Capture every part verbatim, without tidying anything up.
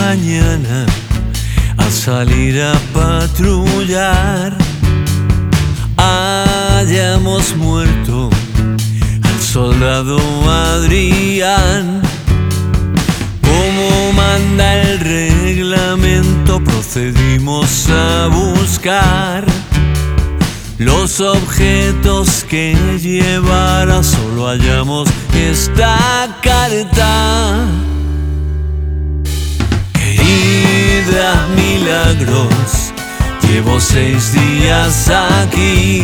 mañana al salir a patrullar hayamos muerto al soldado Adrián. Como manda el reglamento, procedimos a buscar los objetos que llevara. Solo hallamos esta carta: querida Milagros, llevo seis días aquí,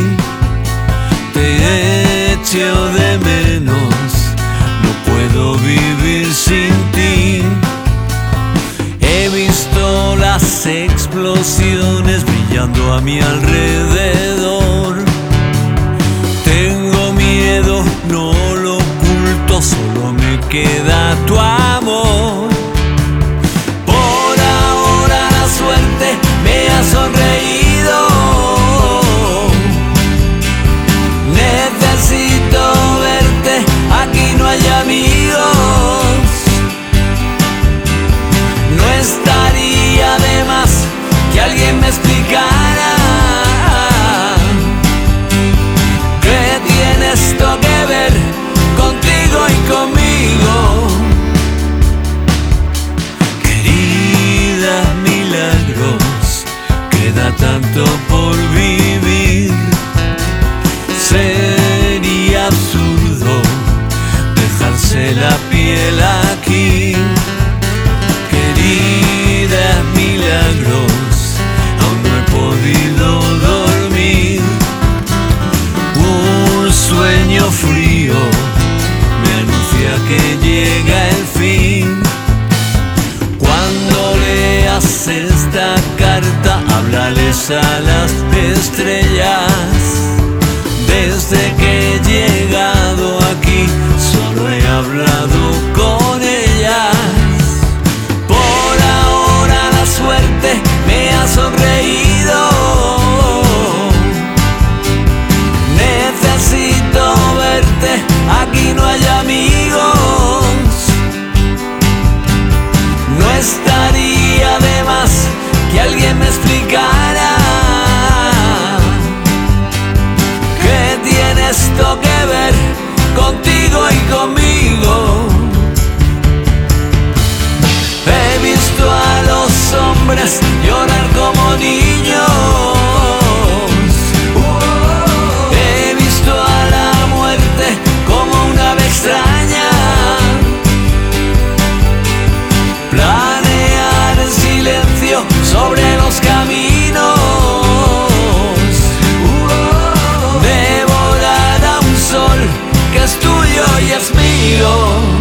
te echo de menos, no puedo vivir sin ti. He visto las explosiones brillando a mi alrededor. Tengo miedo, no lo oculto, solo me queda tu amor. Por ahora la suerte me ha sonreído. Necesito verte, aquí no hay amigos. No estaría de más que alguien me explicara qué tiene esto que ver contigo y conmigo. Querida Milagros, queda tanto por vivir. Sería absurdo dejarse la piel aquí. Querida Milagros, aún no he podido dormir. Un sueño frío me anuncia que llega el fin. Cuando leas esta carta, háblales a las estrellas. Desde que he llegado aquí, solo he hablado con ellas. Por ahora la suerte me ha sonreído. Necesito verte, aquí no hay amigos. No estaría de más que alguien me explicara qué tiene esto que ver contigo y conmigo. He visto a los hombres llorar como niños. He visto a la muerte como una ave extraña planear en silencio sobre los caminos. Devorar a un sol que es tuyo y es mío.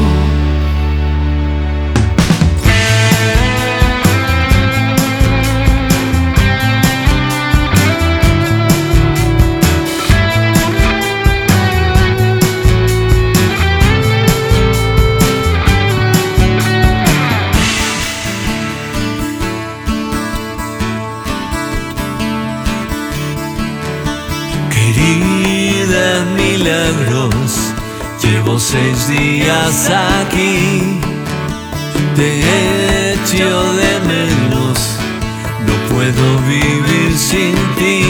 Querida Milagros, llevo seis días aquí, te echo de menos, no puedo vivir sin ti.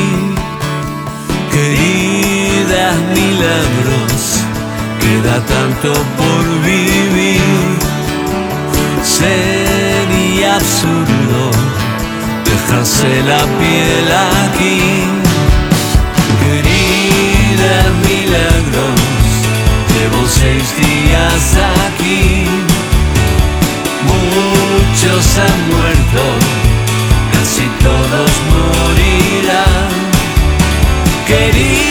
Querida Milagros, queda tanto por vivir. Sería absurdo dejarse la piel aquí. Querida Milagros, llevo seis días aquí. Muchos han muerto, casi todos morirán. Querida